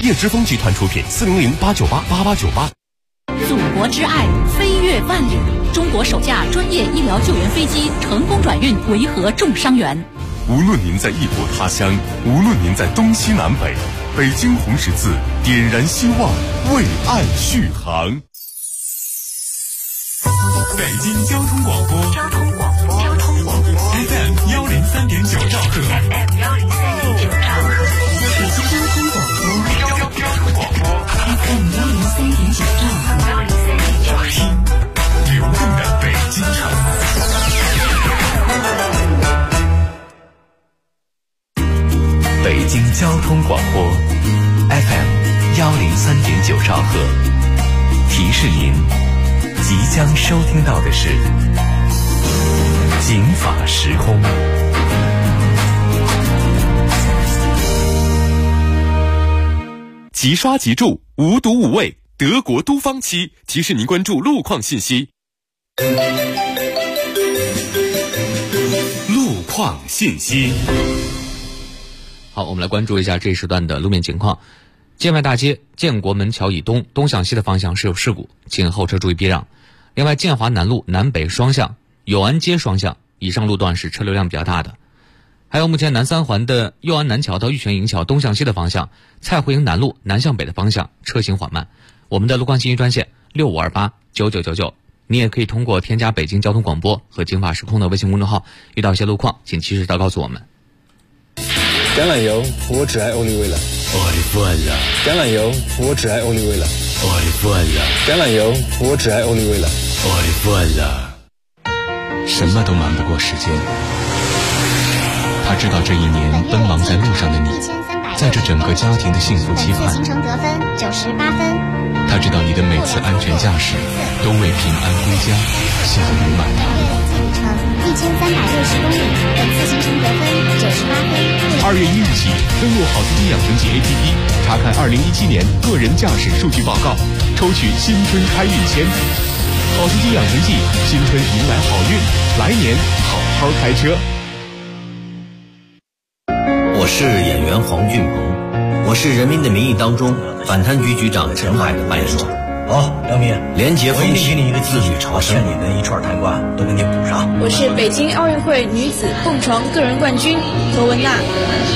叶之峰集团出品，400-898-8898。 祖国之爱飞越万里，中国首架专业医疗救援飞机成功转运维和重伤员。 无论您在异国他乡，无论您在东西南北，北京红十字点燃希望，为爱续航。 北京交通广播FM 103.9兆赫， FM 103.9兆赫， 北京交通广播 FM 103.9兆赫， 流动的北京城。 北京交通广播 FM 103.9兆赫，提示您即将收听到的是警法时空。 即刷即住，无毒无味，德国都方漆提示您关注路况信息。路况信息。 好，我们来关注一下这一时段的路面情况。建外大街建国门桥以东东向西的方向是有事故，请后车注意避让。另外，建华南路南北双向、友安街双向以上路段是车流量比较大的。还有目前南三环的右安南桥到玉泉营桥东向西的方向，蔡湖营南路南向北的方向车行缓慢。我们的路况信息专线65289999，你也可以通过添加北京交通广播和警法时空的微信公众号，遇到一些路况请及时的告诉我们。 橄榄油，我只爱欧丽味了。 我的饭了。 橄榄油，我只爱欧丽味了。 我的饭了。 橄榄油，我只爱欧丽味了。 我的饭了。 什么都瞒不过时间。他知道这一年奔忙在路上的你，在这整个家庭的幸福期盼。 行程得分98分。 他知道你的每次安全驾驶都为平安归家笑语满堂。 1360公里，本次行程得分98分。 2月1日起，登录好司机养成记 APP， 查看2017年个人驾驶数据报告，抽取新春开运签。好司机养成记，新春迎来好运，来年好好开车。 我是演员黄俊鹏，我是《人民的名义》当中反贪局局长陈海的扮演者。 好，梁明， 廉洁风气， 给你一个自律朝生，我欠你的一串抬棺都给你补上。 我是北京奥运会女子蹦床个人冠军何文娜。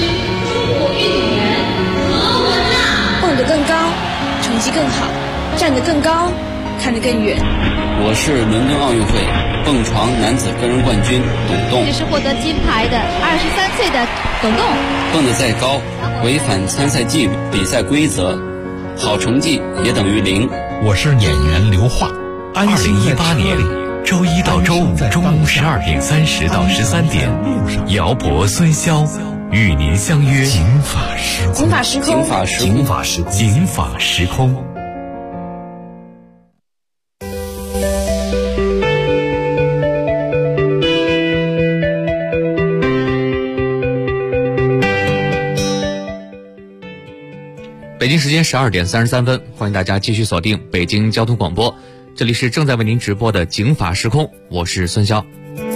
蹦得更高，成绩更好，站得更高，看得更远。 我是伦敦奥运会蹦床男子个人冠军董栋。 这是获得金牌的23岁的董栋。 蹦得再高，违反参赛纪律、比赛规则，好成绩也等于0。 我是演员刘桦。2018年周一到周五中午12点30到13点，姚博、孙骁与您相约警法时空。 警法时空， 警法时空，警法时空， 警法时空。 北京时间12点33分，欢迎大家继续锁定北京交通广播，这里是正在为您直播的警法时空，我是孙骁。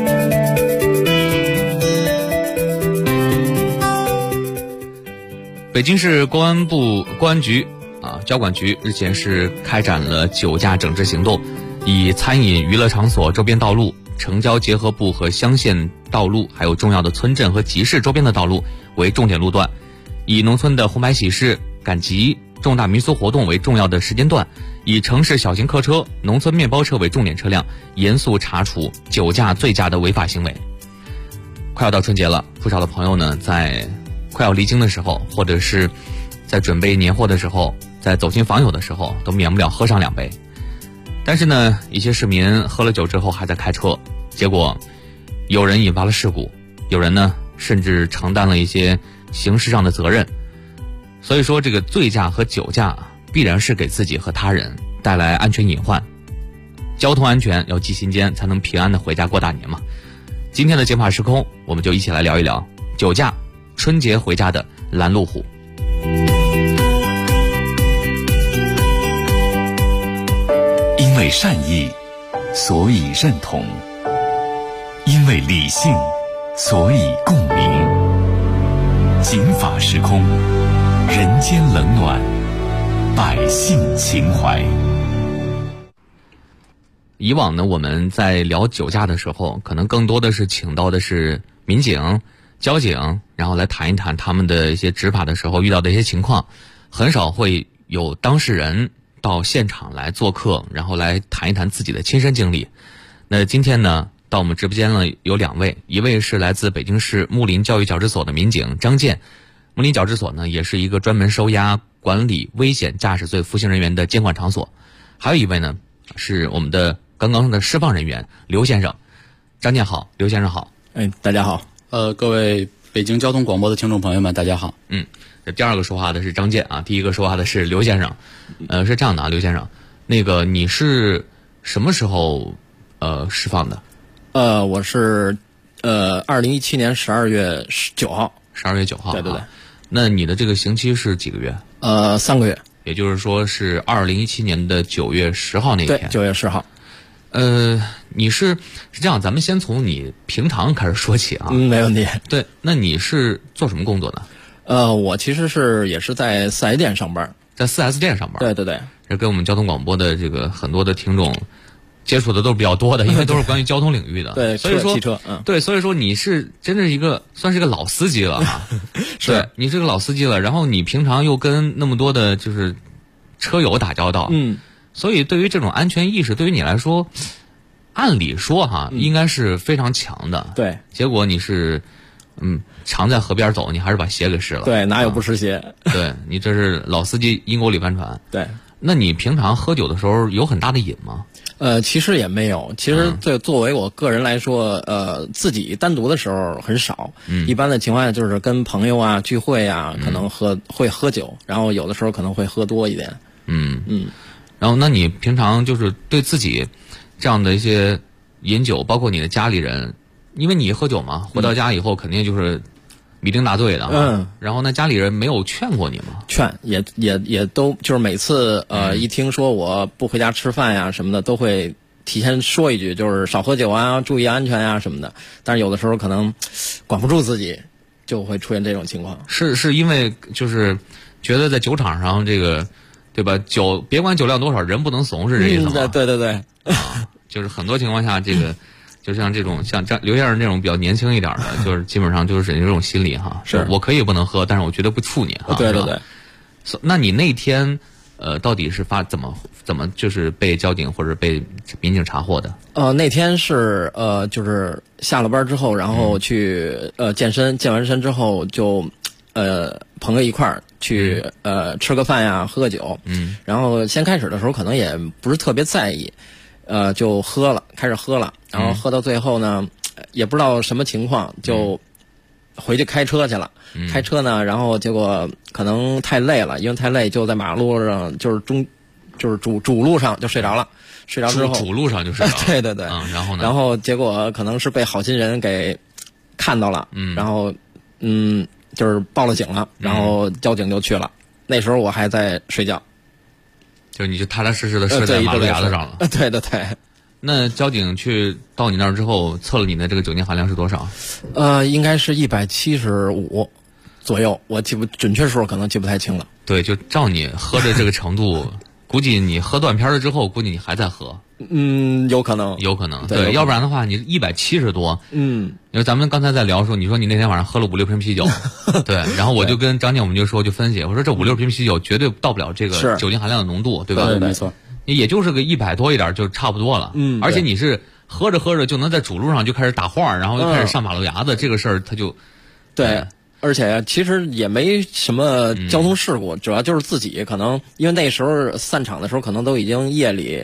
北京市公安部公安局交管局日前是开展了酒驾整治行动，以餐饮娱乐场所周边道路、城郊结合部和乡县道路，还有重要的村镇和集市周边的道路为重点路段，以农村的红白喜事、赶集、重大民俗活动为重要的时间段，以城市小型客车、农村面包车为重点车辆，严肃查处酒驾、醉驾的违法行为。快要到春节了，不少的朋友呢，在快要离京的时候，或者是在准备年货的时候，在走亲访友的时候，都免不了喝上2杯。但是呢，一些市民喝了酒之后还在开车，结果有人引发了事故，有人呢甚至承担了一些刑事上的责任。所以说，这个醉驾和酒驾必然是给自己和他人带来安全隐患。交通安全要记心间，才能平安的回家过大年嘛。今天的警法时空，我们就一起来聊一聊酒驾春节回家的拦路虎。 因为善意，所以认同；因为理性，所以共鸣。警法时空，人间冷暖百姓情怀。 以往呢，我们在聊酒驾的时候，可能更多的是请到的是民警、交警，然后来谈一谈他们的一些执法的时候遇到的一些情况，很少会有当事人到现场来做客，然后来谈一谈自己的亲身经历。那今天呢，到我们直播间呢有2位，一位是来自北京市木林教育矫治所的民警张健，木林矫治所呢也是一个专门收押管理危险驾驶罪服刑人员的监管场所，还有一位呢是我们的刚刚的释放人员刘先生。张健好，刘先生好。 大家好。各位北京交通广播的听众朋友们，大家好。 这第2个说话的是张健啊，第1个说话的是刘先生。是这样的啊，刘先生，那个你是什么时候释放的？ 我是2017年12月9号。 12月9号。 对对对。 那你的这个刑期是几个月 ？3个月。 也就是说是2017年的9月10号那天。 对，9月10号。 你是这样，咱们先从你平常开始说起啊。 没问题。 对，那你是做什么工作的？ 我其实也是在4S店上班。 在4S店上班？ 对对对。 这跟我们交通广播的这个很多的听众接触的都是比较多的，因为都是关于交通领域的。 对， 所以说汽车， 对，所以说你是真的算是一个老司机了啊。 是， 你是个老司机了，然后你平常又跟那么多的就是车友打交道。所以对于这种安全意识，对于你来说，按理说应该是非常强的。 对。 结果你是常在河边走，你还是把鞋给湿了。 对，哪有不湿鞋？ 对，你这是老司机阴沟里翻船。 对。 那你平常喝酒的时候有很大的瘾吗？ 其实也没有。其实作为我个人来说，自己单独的时候很少。一般的情况下就是跟朋友啊聚会啊，可能会喝酒，然后有的时候可能会喝多一点。 然后那你平常就是对自己这样的一些饮酒，包括你的家里人，因为你喝酒嘛，回到家以后肯定就是酩酊大醉的。然后那家里人没有劝过你吗？ 劝也都就是每次一听说我不回家吃饭呀什么的，都会提前说一句，就是少喝酒啊，注意安全呀什么的。但是有的时候可能管不住自己，就会出现这种情况。 是因为就是觉得在酒场上这个。对吧？酒别管酒量多少，人不能怂，是这意思吗？ 对对对。 就是很多情况下，这个就像这种像刘先生这种比较年轻一点的，就是基本上就是这种心理哈。 是我可以不能喝，但是我绝对不处你哈。 对对对。 那你那天到底是怎么就是被交警或者被民警查获的？ 那天是就是下了班之后，然后去健身，健完身之后就朋友一块儿去吃个饭呀，喝个酒。然后先开始的时候可能也不是特别在意，就开始喝了，然后喝到最后呢，也不知道什么情况，就回去开车去了。开车呢，然后结果可能太累了，因为太累就在马路上就是主路上就睡着了。睡着之后主路上就睡着了。 对对对。 然后呢？ 然后结果可能是被好心人给看到了。然后就是报了警了，然后交警就去了。那时候我还在睡觉， 就你就踏踏实实的睡在马路牙子上了。 对对对。 那交警到你那儿之后测了你的这个酒精含量是多少？ 应该是175左右，我准确数可能记不太清了。 对，就照你喝的这个程度，估计你喝断片了之后，估计你还在喝。 有可能。 对，要不然的话，你170多。因为咱们刚才在聊说，你说你那天晚上喝了5-6瓶啤酒，对，然后我就跟张健我们就分析，我说这5-6瓶啤酒绝对到不了这个酒精含量的浓度，对吧？ 对，没错。 也就是个100多一点就差不多了。而且你是喝着喝着就能在主路上就开始打晃，然后就开始上马路牙子，这个事儿他就对。而且其实也没什么交通事故，主要就是自己可能因为那时候散场的时候可能都已经夜里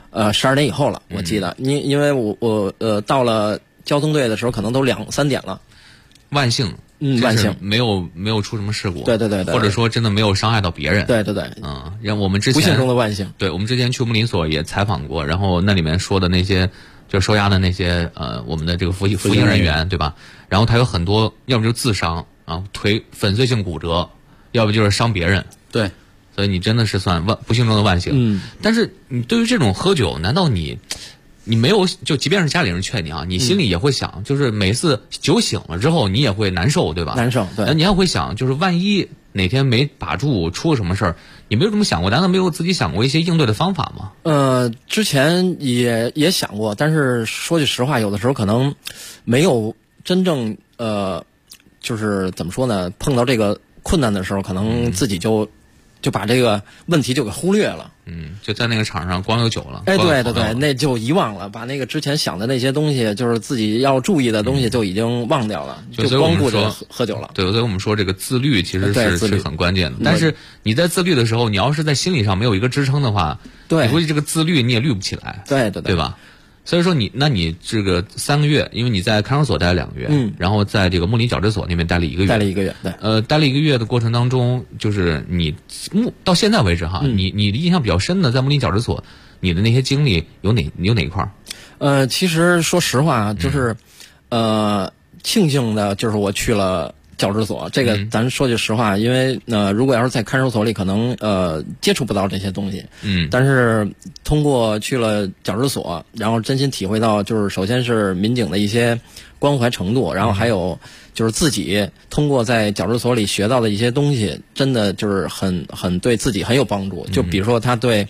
12点以后了，我记得。因为我到了交通队的时候可能都2-3点了。 万幸， 万幸没有出什么事故。 对对对对。 或者说真的没有伤害到别人。 对对对。 让我们之前不幸中的万幸。 对，我们之前去木林所也采访过，然后那里面说的那些就收押的那些我们的这个服刑人员，对吧？然后他有很多，要么就自伤啊，腿粉碎性骨折，要不就是伤别人。 对。 所以你真的是算不幸中的万幸。但是你对于这种喝酒，难道你没有就即便是家里人劝你啊，你心里也会想，就是每次酒醒了之后，你也会难受，对吧？ 难受，对。 那你还会想，就是万一哪天没把住，出了什么事儿， 你没有这么想过？难道没有自己想过一些应对的方法吗？ 之前也想过，但是说句实话，有的时候可能没有真正就是怎么说呢？碰到这个困难的时候，可能自己就把这个问题就给忽略了。 就在那个场上光有酒了。 哎，对，那就遗忘了，把那个之前想的那些东西，就是自己要注意的东西，就已经忘掉了，就光顾着喝酒了。 对，所以我们说这个自律其实是很关键的。但是你在自律的时候，你要是在心理上没有一个支撑的话， 对， 你估计这个自律你也律不起来。 对吧？所以说你这个3个月，因为你在看守所待了2个月，然后在这个木林矫治所那边待了1个月， 待了1个月，对， 待了1个月的过程当中，就是你到现在为止哈，你的印象比较深的在木林矫治所，你的那些经历有哪一块？ 其实说实话，就是庆幸的就是我去了矫治所，这个咱说句实话，因为如果要是在看守所里，可能接触不到这些东西。但是通过去了矫治所，然后真心体会到，就是首先是民警的一些关怀程度，然后还有就是自己通过在矫治所里学到的一些东西，真的就是很对自己很有帮助。就比如说他对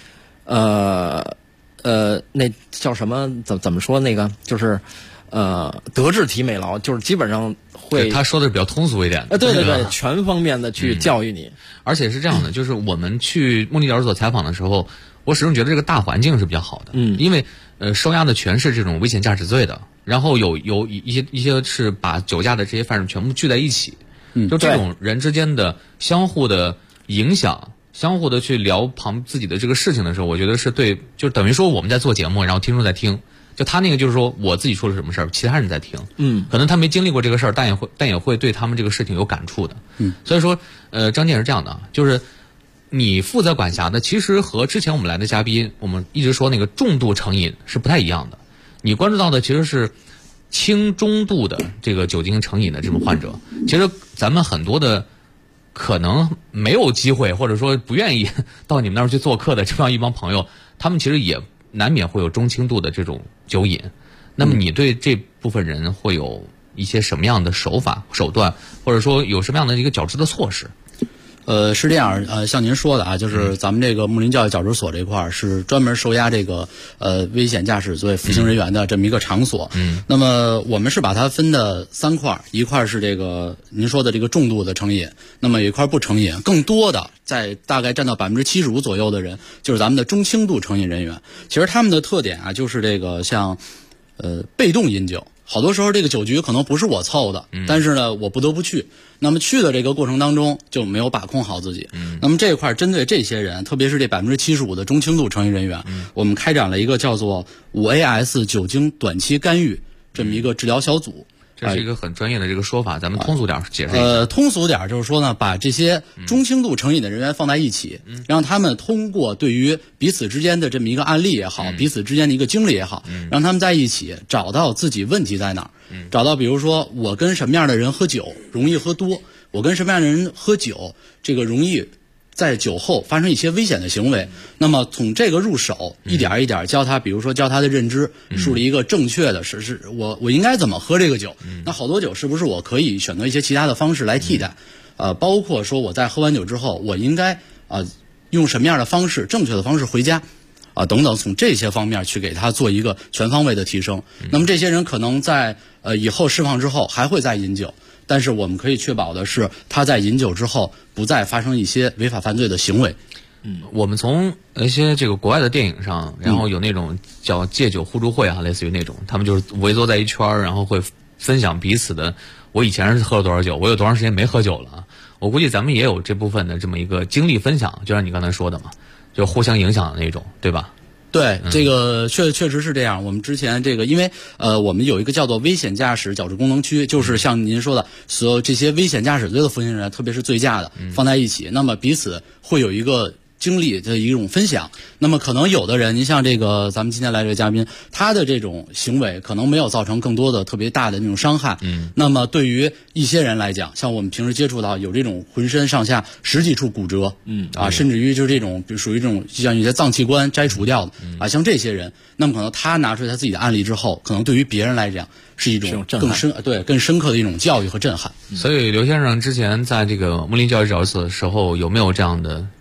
那叫什么怎么说那个就是德智体美劳，就是基本上会他说的比较通俗一点。 对，全方面的去教育你。 而且是这样的，就是我们去木林矫治所采访的时候，我始终觉得这个大环境是比较好的。因为收押的全是这种危险驾驶罪的，然后有一些是把酒驾的这些犯人全部聚在一起。就这种人之间的相互的影响，相互的去聊自己的这个事情的时候，我觉得是对，就等于说我们在做节目，然后听众在听。就他那个就是说我自己说了什么事儿，其他人在听，可能他没经历过这个事儿，但也会对他们这个事情有感触的，所以说，张健是这样的，就是你负责管辖的，其实和之前我们来的嘉宾，我们一直说那个重度成瘾是不太一样的，你关注到的其实是轻中度的这个酒精成瘾的这种患者，其实咱们很多的可能没有机会或者说不愿意到你们那儿去做客的这样一帮朋友，他们其实也难免会有中轻度的这种酒瘾，那么你对这部分人会有一些什么样的手段，或者说有什么样的一个矫治的措施？ 是这样，像您说的啊，就是咱们这个木林教育矫治所这块是专门收押这个危险驾驶罪服刑人员的这么一个场所。那么我们是把它分的3块，一块是这个您说的这个重度的成瘾，那么有一块不成瘾，更多的在大概占到75%左右的人，就是咱们的中轻度成瘾人员。其实他们的特点啊，就是这个像被动饮酒。好多时候这个酒局可能不是我凑的，但是呢我不得不去，那么去的这个过程当中就没有把控好自己。那么这一块针对这些人，特别是这75%的中轻度成瘾人员，我们开展了一个叫做5AS 酒精短期干预这么一个治疗小组。 这是一个很专业的这个说法，咱们通俗点解释一下。 通俗点就是说呢，把这些中轻度成瘾的人员放在一起，让他们通过对于彼此之间的这么一个案例也好，彼此之间的一个经历也好，让他们在一起找到自己问题在哪儿，找到比如说我跟什么样的人喝酒容易喝多，我跟什么样的人喝酒这个容易在酒后发生一些危险的行为，那么从这个入手，一点一点教他，比如说教他的认知，树立一个正确的是我应该怎么喝这个酒，那好多酒是不是我可以选择一些其他的方式来替代，包括说我在喝完酒之后，我应该用什么样的方式，正确的方式回家，等等，从这些方面去给他做一个全方位的提升。那么这些人可能在以后释放之后还会再饮酒。但是我们可以确保的是，他在饮酒之后不再发生一些违法犯罪的行为。 我们从一些这个国外的电影上，然后有那种叫戒酒互助会啊，类似于那种，他们就是围坐在一圈儿，然后会分享彼此的，我以前是喝了多少酒，我有多长时间没喝酒了。我估计咱们也有这部分的这么一个经历分享，就像你刚才说的嘛，就互相影响的那种，对吧？ 对，这个确实是这样。我们之前这个，因为我们有一个叫做危险驾驶矫治功能区，就是像您说的，所有这些危险驾驶罪的服刑人员，特别是醉驾的，放在一起，那么彼此会有一个经历的一种分享。那么可能有的人，您像这个咱们今天来这个嘉宾，他的这种行为可能没有造成更多的特别大的那种伤害。那么对于一些人来讲，像我们平时接触到有这种浑身上下10几处骨折，甚至于就是这种属于这种像一些脏器官摘除掉的像这些人，那么可能他拿出他自己的案例之后，可能对于别人来讲是一种更深刻的一种教育和震撼。 所以刘先生之前在这个木林教育矫治所的时候，有没有这样的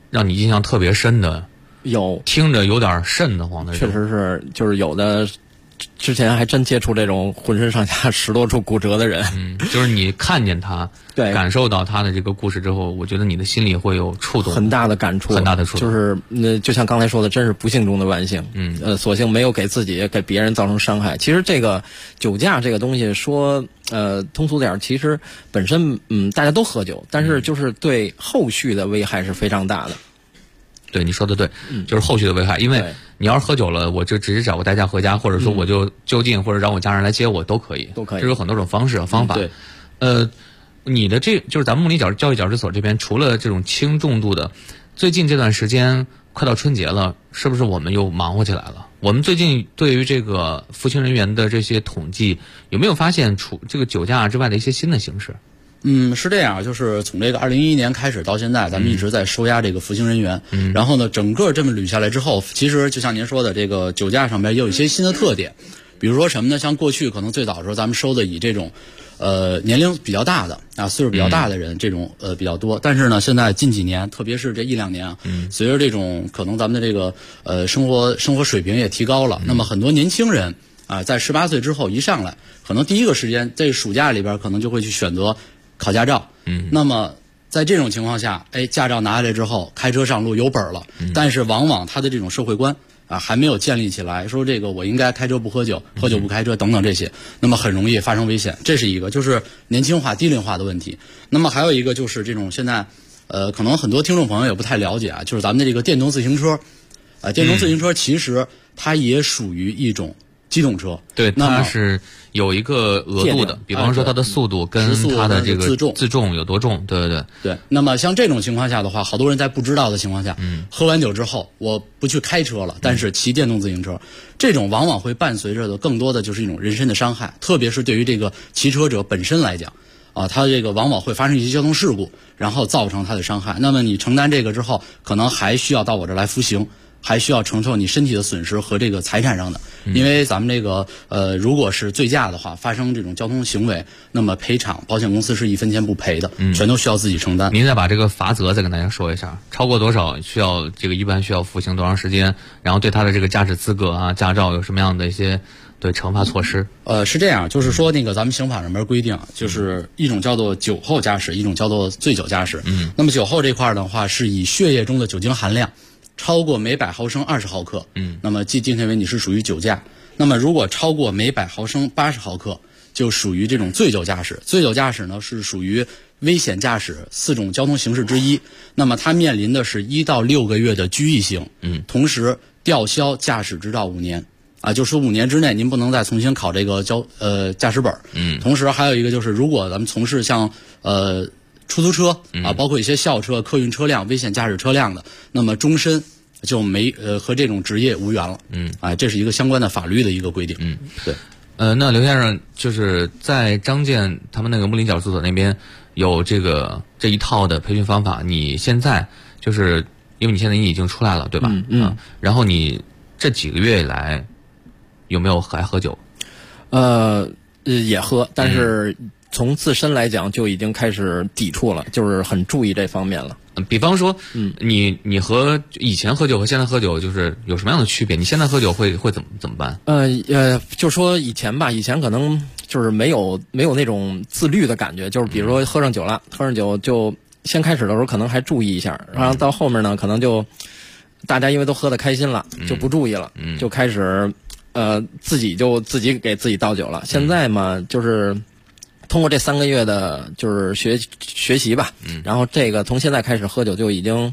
让你印象特别深的？ 有， 听着有点瘆得慌的。 确实是，就是有的。之前还真接触这种浑身上下10多处骨折的人， 就是你看见他， 对， 感受到他的这个故事之后，我觉得你的心里会有触动， 很大的感触， 很大的触动。 就是就像刚才说的，真是不幸中的万幸。所幸没有给自己给别人造成伤害。其实这个酒驾这个东西说通俗点，其实本身大家都喝酒，但是就是对后续的危害是非常大的。 对，你说的对，就是后续的危害，因为你要是喝酒了，我就直接找个代驾回家，或者说我就就近，或者让我家人来接我，都可以，这有很多种方式方法。 对， 你的就是咱们木里教育矫治所这边，除了这种轻重度的，最近这段时间快到春节了，是不是我们又忙活起来了？我们最近对于这个服刑人员的这些统计，有没有发现除这个酒驾之外的一些新的形式？ 是这样，就是从这个2011年开始到现在，咱们一直在收押这个服刑人员。然后呢，整个这么捋下来之后，其实就像您说的，这个酒驾上面也有一些新的特点，比如说什么呢？像过去可能最早的时候，咱们收的以这种年龄比较大的岁数比较大的人这种比较多。但是呢，现在近几年，特别是这1-2年随着这种可能咱们的这个生活水平也提高了，那么很多年轻人在18岁之后一上来，可能第一个时间这暑假里边可能就会去选择考驾照。那么在这种情况下，驾照拿下来之后，开车上路有本了，但是往往他的这种社会观还没有建立起来，说这个我应该开车不喝酒，喝酒不开车等等这些，那么很容易发生危险。这是一个，就是年轻化、低龄化的问题。那么还有一个就是这种现在可能很多听众朋友也不太了解就是咱们的这个电动自行车，电动自行车其实它也属于一种机动车， 对，它是有一个额度的，比方说它的速度跟它的这个自重有多重，对。 那么像这种情况下的话，好多人在不知道的情况下，喝完酒之后，我不去开车了，但是骑电动自行车，这种往往会伴随着的更多的就是一种人身的伤害，特别是对于这个骑车者本身来讲，他这个往往会发生一些交通事故，然后造成他的伤害。那么你承担这个之后，可能还需要到我这来服刑。还需要承受你身体的损失和这个财产上的，因为咱们这个如果是醉驾的话，发生这种交通行为，那么赔偿保险公司是1分钱不赔的，全都需要自己承担。 您再把这个罚则再跟大家说一下，超过多少需要这个一般需要服刑多长时间，然后对他的这个驾驶资格驾照有什么样的一些对惩罚措施？ 是这样，就是说那个咱们刑法上面规定，就是一种叫做酒后驾驶，一种叫做醉酒驾驶。那么酒后这块的话，是以血液中的酒精含量超过每100毫升20毫克，那么即定性为你是属于酒驾。那么如果超过每100毫升80毫克，就属于这种醉酒驾驶。醉酒驾驶呢是属于危险驾驶4种交通形式之一。那么它面临的是1到6个月的拘役刑，同时吊销驾驶执照5年。就说5年之内您不能再重新考这个驾驶本。同时还有一个就是，如果咱们从事像出租车包括一些校车、客运车辆、危险驾驶车辆的，那么终身就没和这种职业无缘了。这是一个相关的法律的一个规定。对。 那刘先生就是在张健他们那个木林矫治所那边有这一套的培训方法，你现在就是因为你现在已经出来了，对吧？然后你这几个月以来有没有还喝酒？ 也喝，但是从自身来讲就已经开始抵触了，就是很注意这方面了。 比方说，你和以前喝酒和现在喝酒就是有什么样的区别？你现在喝酒会怎么办？ 就说以前吧，以前可能就是没有那种自律的感觉，就是比如说喝上酒就先开始的时候可能还注意一下，然后到后面呢，可能就大家因为都喝得开心了，就不注意了，就开始自己给自己倒酒了。现在嘛，就是通过这3个月的就是学习吧，然后这个从现在开始喝酒就已经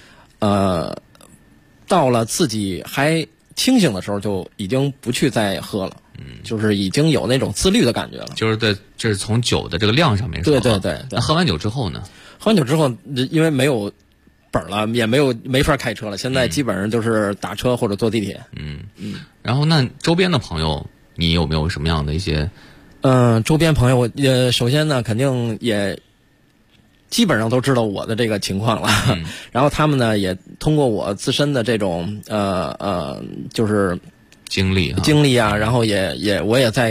到了自己还清醒的时候就已经不去再喝了，就是已经有那种自律的感觉了。 就是这是从酒的这个量上面说。 对。 那喝完酒之后呢？ 喝完酒之后，因为没有本了，也没法开车了，现在基本上就是打车或者坐地铁。 然后那周边的朋友，你有没有什么样的一些？ 周边朋友，首先呢，肯定也基本上都知道我的这个情况了。然后他们呢，也通过我自身的这种就是经历啊，然后我也在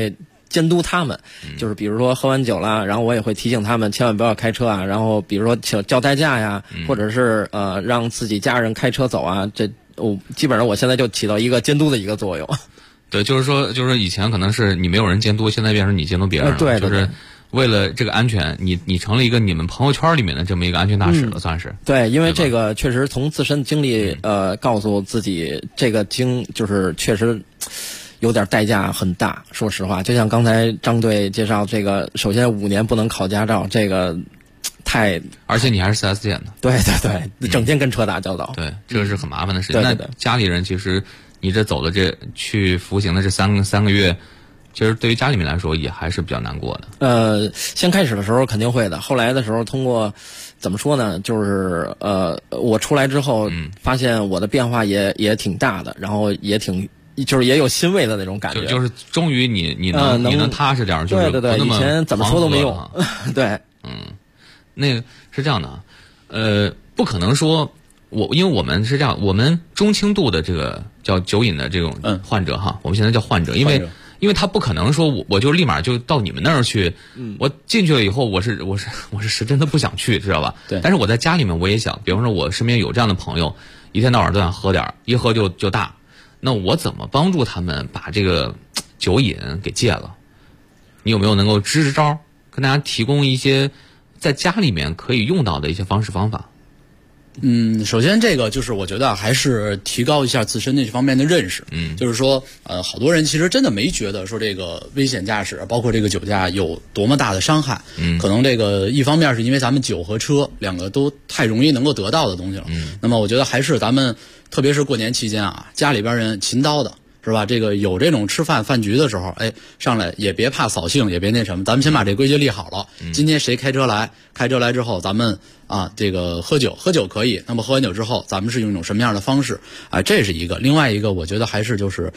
监督他们，就是比如说喝完酒了，然后我也会提醒他们千万不要开车啊，然后比如说叫代驾呀，或者是让自己家人开车走啊，这基本上我现在就起到一个监督的一个作用。 对，就是说以前可能是你没有人监督，现在变成你监督别人了。 对， 就是为了这个安全，你成了一个你们朋友圈里面的这么一个安全大使了，算是。 对，因为这个确实从自身经历告诉自己，这个就是确实有点代价很大。说实话，就像刚才张队介绍，这个首先5年不能考驾照，这个而且你还是 4S 店的。 对对对，整天跟车打交道。 对，这个是很麻烦的事情。 对， 那家里人其实你这走的去服刑的这三个月。其实对于家里面来说也还是比较难过的。先开始的时候肯定会的，后来的时候通过怎么说呢，就是我出来之后，发现我的变化也挺大的，然后也有欣慰的那种感觉。 就是终于你能踏实点，就是对对对，以前怎么说都没用。对， 那个是这样的，不可能说因为我们是这样，我们中轻度的这个叫酒瘾的这种患者哈，我们现在叫患者，因为他不可能说我就立马就到你们那儿去，我进去了以后我是真的不想去，知道吧？ 对。 但是我在家里面我也想，比方说我身边有这样的朋友，一天到晚都想喝点，一喝就大，那我怎么帮助他们把这个酒瘾给戒了？你有没有能够支招，跟大家提供一些在家里面可以用到的一些方式方法？ 首先这个就是我觉得还是提高一下自身这方面的认识。就是说好多人其实真的没觉得说这个危险驾驶包括这个酒驾有多么大的伤害。可能这个一方面是因为咱们酒和车两个都太容易能够得到的东西了。那么我觉得还是咱们特别是过年期间啊，家里边人勤叨的是吧？这个有这种吃饭局的时候，上来也别怕扫兴，也别那什么，咱们先把这规矩立好了。今天谁开车来之后，咱们这个喝酒可以，那么喝完酒之后，咱们是用一种什么样的方式这是一个。另外一个，我觉得还是就是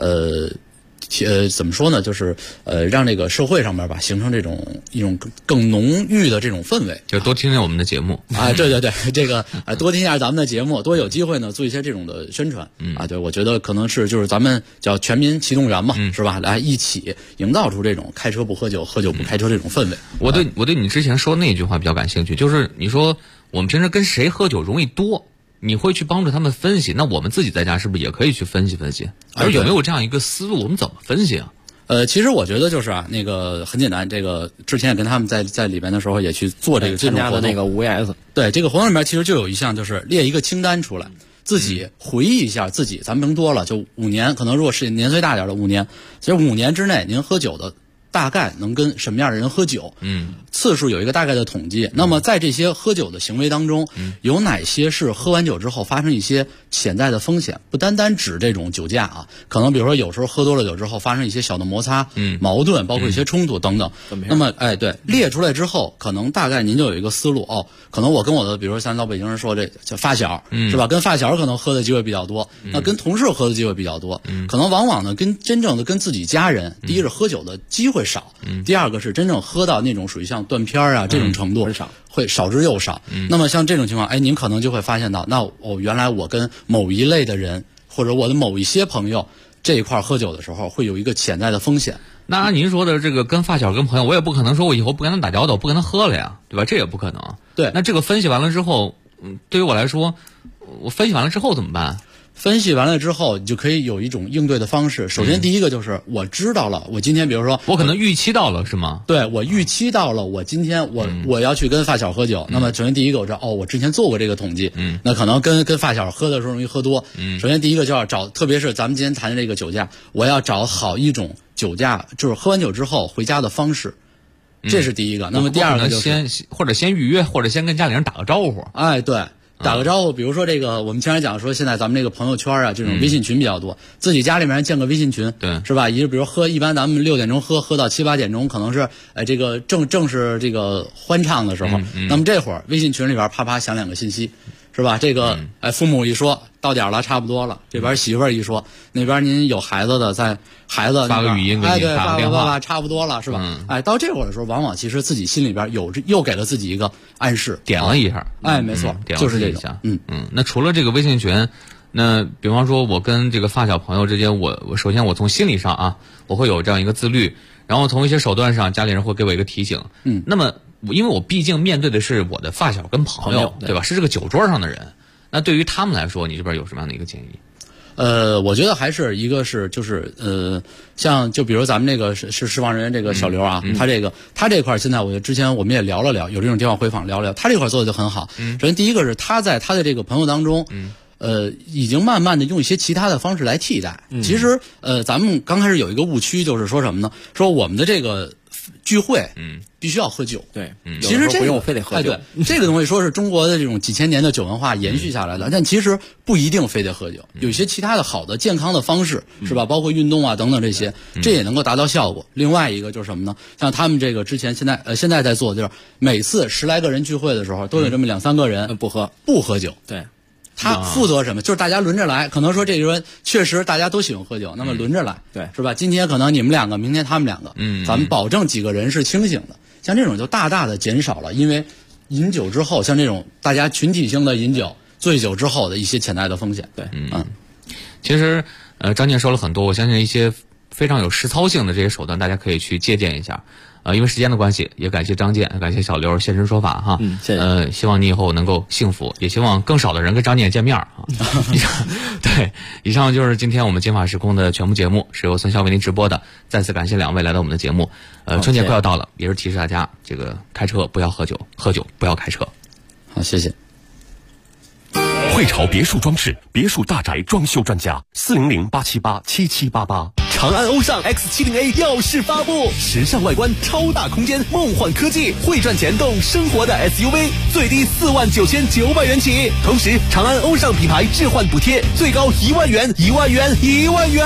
怎么说呢？就是让这个社会上面吧，形成一种更浓郁的这种氛围， 就多听听我们的节目对对对，这个多听一下咱们的节目，多有机会呢做一些这种的宣传对，我觉得可能就是咱们叫全民启动员嘛，是吧？来一起营造出这种开车不喝酒，喝酒不开车这种氛围。 我对你之前说那句话比较感兴趣，就是你说我们平时跟谁喝酒容易多？你会去帮助他们分析，那我们自己在家是不是也可以去分析分析？而有没有这样一个思路？我们怎么分析啊？ 其实我觉得就是那个很简单，这个之前也跟他们在里边的时候也去做这种参加的那个5S。 对，这个活动里面其实就有一项就是列一个清单出来，自己回忆一下自己，咱们甭多了，就5年，可能如果是年岁大点的5年，其实5年之内您喝酒的大概能跟什么样的人喝酒？次数有一个大概的统计。那么在这些喝酒的行为当中，有哪些是喝完酒之后发生一些潜在的风险？不单单指这种酒驾啊，可能比如说有时候喝多了酒之后发生一些小的摩擦、矛盾，包括一些冲突等等。那么对，列出来之后，可能大概您就有一个思路可能我跟我的，比如说像老北京人说这叫发小，是吧？跟发小可能喝的机会比较多，那跟同事喝的机会比较多，可能往往呢真正的跟自己家人，第一是喝酒的机会少，第二个是真正喝到那种属于像断片这种程度会少之又少。那么像这种情况，您可能就会发现到，那原来我跟某一类的人或者我的某一些朋友这一块喝酒的时候，会有一个潜在的风险。 那按您说的这个跟发小跟朋友，我也不可能说我以后不跟他打交道，不跟他喝了呀，对吧？这也不可能。 对， 那这个分析完了之后，对于我来说，我分析完了之后怎么办？ 分析完了之后，你就可以有一种应对的方式。首先，第一个就是我知道了，我今天比如说， 我可能预期到了，是吗？ 对，我预期到了，我今天我要去跟发小喝酒。那么，首先第一个我知道，我之前做过这个统计，那可能跟发小喝的时候容易喝多。首先第一个就要找，特别是咱们今天谈的这个酒驾，我要找好一种酒驾，就是喝完酒之后回家的方式。这是第一个。那么第二个就是先预约，或者先跟家里人打个招呼。 对。打个招呼，比如说这个，我们经常讲说，现在咱们这个朋友圈这种微信群比较多，自己家里面建个微信群， 对， 是吧？比如一般咱们6点钟喝到7、8点钟，可能是这个正是这个欢唱的时候，那么这会儿微信群里边啪响2个信息，是吧？这个父母一说到点了，差不多了，这边媳妇儿一说，那边您有孩子的在孩子发个语音给你， 对， 发个电话， 差不多了，是吧？到这会儿的时候，往往其实自己心里边又给了自己一个暗示， 点了一下， 没错，就是这种。 那除了这个微信群， 那比方说我跟这个发小朋友之间，我首先我从心理上啊，我会有这样一个自律，然后从一些手段上，家里人会给我一个提醒。那么因为我毕竟面对的是我的发小跟朋友，对吧？是这个酒桌上的人。那对于他们来说，你这边有什么样的一个建议？ 我觉得还是一个是像就比如咱们这个是释放人员这个小刘啊，他这块现在我觉得之前我们也聊了聊，有这种电话回访聊了聊，他这块做的就很好。首先第一个是他在他的这个朋友当中，已经慢慢的用一些其他的方式来替代。其实咱们刚开始有一个误区，就是说什么呢？说我们的这个聚会，必须要喝酒。 对， 其实这个不用非得喝酒。 对，这个东西说是中国的这种几千年的酒文化延续下来的，但其实不一定非得喝酒，有一些其他的好的健康的方式，是吧？包括运动啊等等这些，这也能够达到效果。另外一个就是什么呢？像他们这个之前现在在做的就是每次10来个人聚会的时候，都有这么2、3个人不喝酒。对。他负责什么？就是大家轮着来，可能说这个人确实大家都喜欢喝酒，那么轮着来，对，是吧？今天可能你们2个，明天他们2个，咱们保证几个人是清醒的。像这种就大大的减少了，因为饮酒之后，像这种大家群体性的饮酒、醉酒之后的一些潜在的风险。对， 其实张健说了很多，我相信一些非常有实操性的这些手段，大家可以去借鉴一下。因为时间的关系，也感谢张健，感谢小刘现身说法哈。谢谢。希望你以后能够幸福，也希望更少的人跟张健见面啊。以上就是今天我们金法时空的全部节目，是由孙骁为您直播的。再次感谢2位来到我们的节目。春节快要到了，也是提示大家，这个开车不要喝酒，喝酒不要开车。 好，谢谢。 汇潮别墅装饰，别墅大宅装修专家，400-878-7788。 长安欧尚 X70A 耀世发布，时尚外观，超大空间，梦幻科技，会赚钱动生活的 SUV， 最低49900元起。同时，长安欧尚品牌置换补贴最高1万元，1万元，1万元。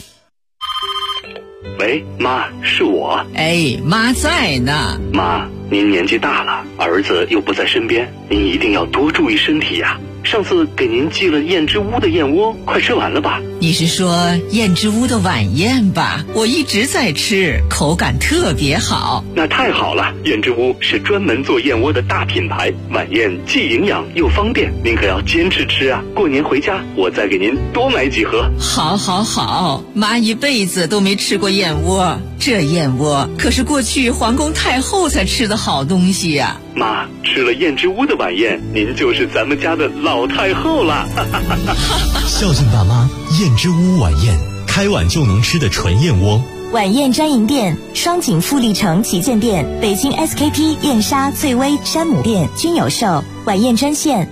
喂，妈，是我。 哎，妈在呢。 妈，您年纪大了，儿子又不在身边，您一定要多注意身体呀。上次给您寄了燕之屋的燕窝，快吃完了吧？ 你是说燕之屋的晚宴吧？我一直在吃，口感特别好。 那太好了，燕之屋是专门做燕窝的大品牌，晚宴既营养又方便，您可要坚持吃啊！过年回家我再给您多买几盒。 好好好，妈一辈子都没吃过燕窝，这燕窝可是过去皇宫太后才吃的好东西呀。 妈，吃了燕之屋的晚宴，您就是咱们家的老太后了。 孝敬爸妈，燕之屋晚宴，开碗就能吃的纯燕窝。 晚宴专营店：双井富力城旗舰店、北京 SKP 燕莎、翠微、山姆店均有售。晚宴专线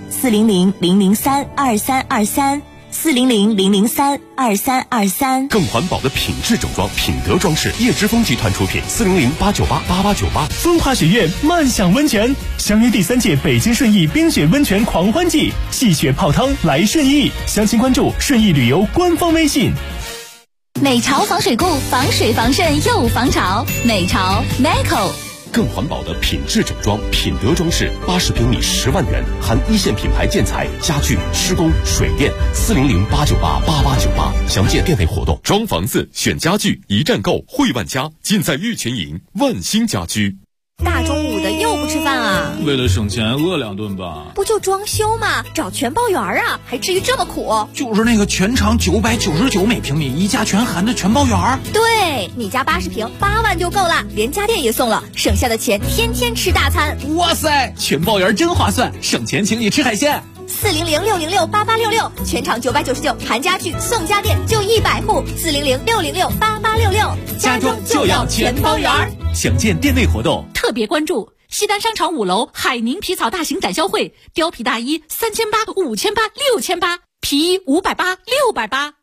：400-003-2323。400-003-2323。 更环保的品质整装，品德装饰，叶之峰集团出品。400-898-8898。 风华雪苑漫享温泉，相约第3届北京顺义冰雪温泉狂欢季，戏雪泡汤来顺义。详情关注顺义旅游官方微信。 美潮防水固，防水防渗又防潮。美潮 Meco。 更环保的品质整装，品德装饰，80平米10万元，含1线品牌建材、家具、施工、水电。400-898-8898。详见店内活动。 装房子选家具，一站购汇万家，尽在玉泉营万兴家居。 大中午的又不吃饭啊？ 为了省钱饿2顿吧。 不就装修吗？找全包园啊，还至于这么苦？ 就是那个全长999每平米，一家全含的全包园。 对，你家80平8万就够了，连家电也送了，省下的钱天天吃大餐。 哇塞，全包园真划算，省钱请你吃海鲜。 400-606-8866，全场999，含家具送家电就100户。400-606-8866， 家装就要全包园。详见店内活动。 特别关注西单商场5楼海宁皮草大型展销会，貂皮大衣3800、5800、6800，皮衣580、680。